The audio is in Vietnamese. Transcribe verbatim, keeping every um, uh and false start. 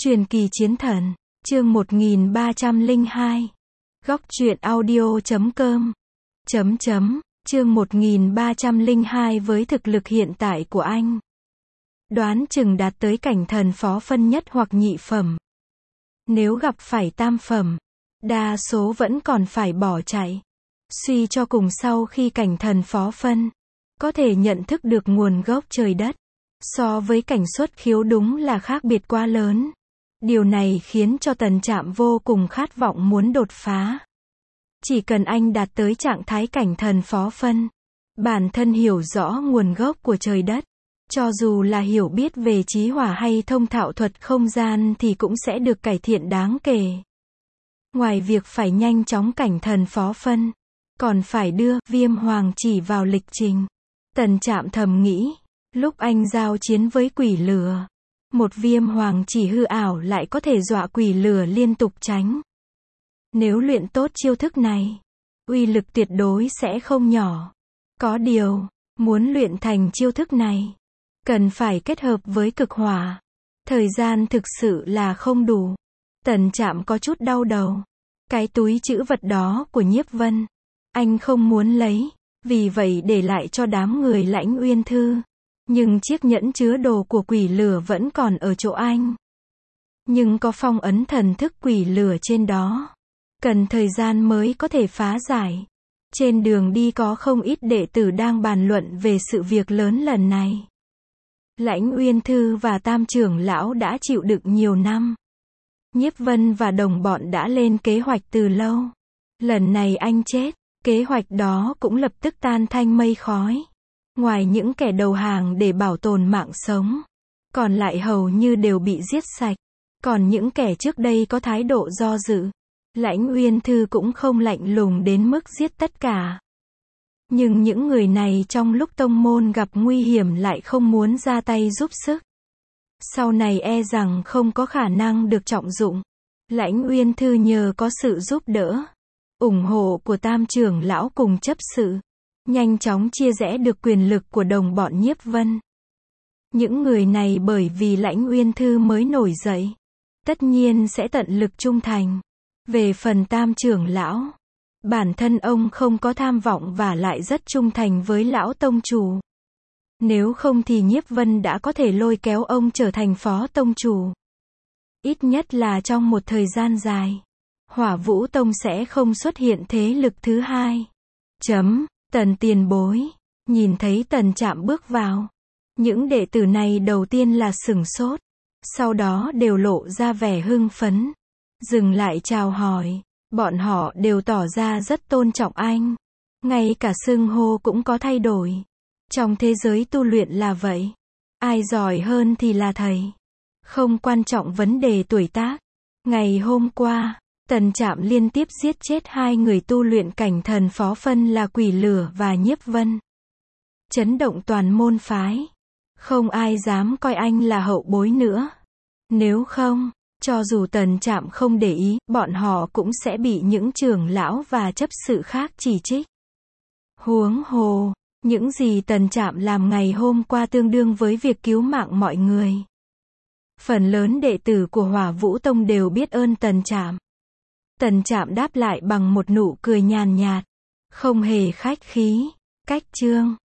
Truyền kỳ chiến thần, chương một nghìn ba trăm lẻ hai. Góc truyện audio chấm com. Chấm chấm, chương một nghìn ba trăm lẻ hai với thực lực hiện tại của anh. Đoán chừng đạt tới cảnh thần phó phân nhất hoặc nhị phẩm. Nếu gặp phải tam phẩm, đa số vẫn còn phải bỏ chạy. Suy cho cùng sau khi cảnh thần phó phân, có thể nhận thức được nguồn gốc trời đất. So với cảnh xuất khiếu đúng là khác biệt quá lớn. Điều này khiến cho Tần Trạm vô cùng khát vọng muốn đột phá. Chỉ cần anh đạt tới trạng thái cảnh thần phó phân, bản thân hiểu rõ nguồn gốc của trời đất, cho dù là hiểu biết về chí hỏa hay thông thạo thuật không gian thì cũng sẽ được cải thiện đáng kể. Ngoài việc phải nhanh chóng cảnh thần phó phân, còn phải đưa Viêm Hoàng Chỉ vào lịch trình. Tần Trạm thầm nghĩ, lúc anh giao chiến với quỷ lửa, một Viêm Hoàng Chỉ hư ảo lại có thể dọa quỷ lửa liên tục tránh. Nếu luyện tốt chiêu thức này, uy lực tuyệt đối sẽ không nhỏ. Có điều, muốn luyện thành chiêu thức này, cần phải kết hợp với cực hỏa. Thời gian thực sự là không đủ. Tần Trạm có chút đau đầu. Cái túi trữ vật đó của Nhiếp Vân, anh không muốn lấy, vì vậy để lại cho đám người Lãnh Uyên Thư. Nhưng chiếc nhẫn chứa đồ của quỷ lửa vẫn còn ở chỗ anh. Nhưng có phong ấn thần thức quỷ lửa trên đó. Cần thời gian mới có thể phá giải. Trên đường đi có không ít đệ tử đang bàn luận về sự việc lớn lần này. Lãnh Uyên Thư và Tam trưởng lão đã chịu đựng nhiều năm. Nhiếp Vân và đồng bọn đã lên kế hoạch từ lâu. Lần này anh chết, kế hoạch đó cũng lập tức tan thành mây khói. Ngoài những kẻ đầu hàng để bảo tồn mạng sống, còn lại hầu như đều bị giết sạch. Còn những kẻ trước đây có thái độ do dự, Lãnh Uyên Thư cũng không lạnh lùng đến mức giết tất cả. Nhưng những người này trong lúc tông môn gặp nguy hiểm lại không muốn ra tay giúp sức. Sau này e rằng không có khả năng được trọng dụng. Lãnh Uyên Thư nhờ có sự giúp đỡ, ủng hộ của Tam trưởng lão cùng chấp sự, nhanh chóng chia rẽ được quyền lực của đồng bọn Nhiếp Vân. Những người này bởi vì Lãnh Uyên Thư mới nổi dậy, tất nhiên sẽ tận lực trung thành. Về phần Tam trưởng lão, bản thân ông không có tham vọng và lại rất trung thành với lão tông chủ. Nếu không thì Nhiếp Vân đã có thể lôi kéo ông trở thành phó tông chủ. Ít nhất là trong một thời gian dài, Hỏa Vũ Tông sẽ không xuất hiện thế lực thứ hai. Chấm, Tần tiền bối, nhìn thấy Tần Trạm bước vào. Những đệ tử này đầu tiên là sửng sốt, sau đó đều lộ ra vẻ hưng phấn. Dừng lại chào hỏi, bọn họ đều tỏ ra rất tôn trọng anh. Ngay cả xưng hô cũng có thay đổi. Trong thế giới tu luyện là vậy. Ai giỏi hơn thì là thầy. Không quan trọng vấn đề tuổi tác. Ngày hôm qua, Tần Trạm liên tiếp giết chết hai người tu luyện cảnh thần phó phân là quỷ lửa và Nhiếp Vân. Chấn động toàn môn phái. Không ai dám coi anh là hậu bối nữa. Nếu không, cho dù Tần Trạm không để ý, bọn họ cũng sẽ bị những trưởng lão và chấp sự khác chỉ trích. Huống hồ, những gì Tần Trạm làm ngày hôm qua tương đương với việc cứu mạng mọi người. Phần lớn đệ tử của Hỏa Vũ Tông đều biết ơn Tần Trạm. Tần Trạm đáp lại bằng một nụ cười nhàn nhạt, không hề khách khí. Cách chương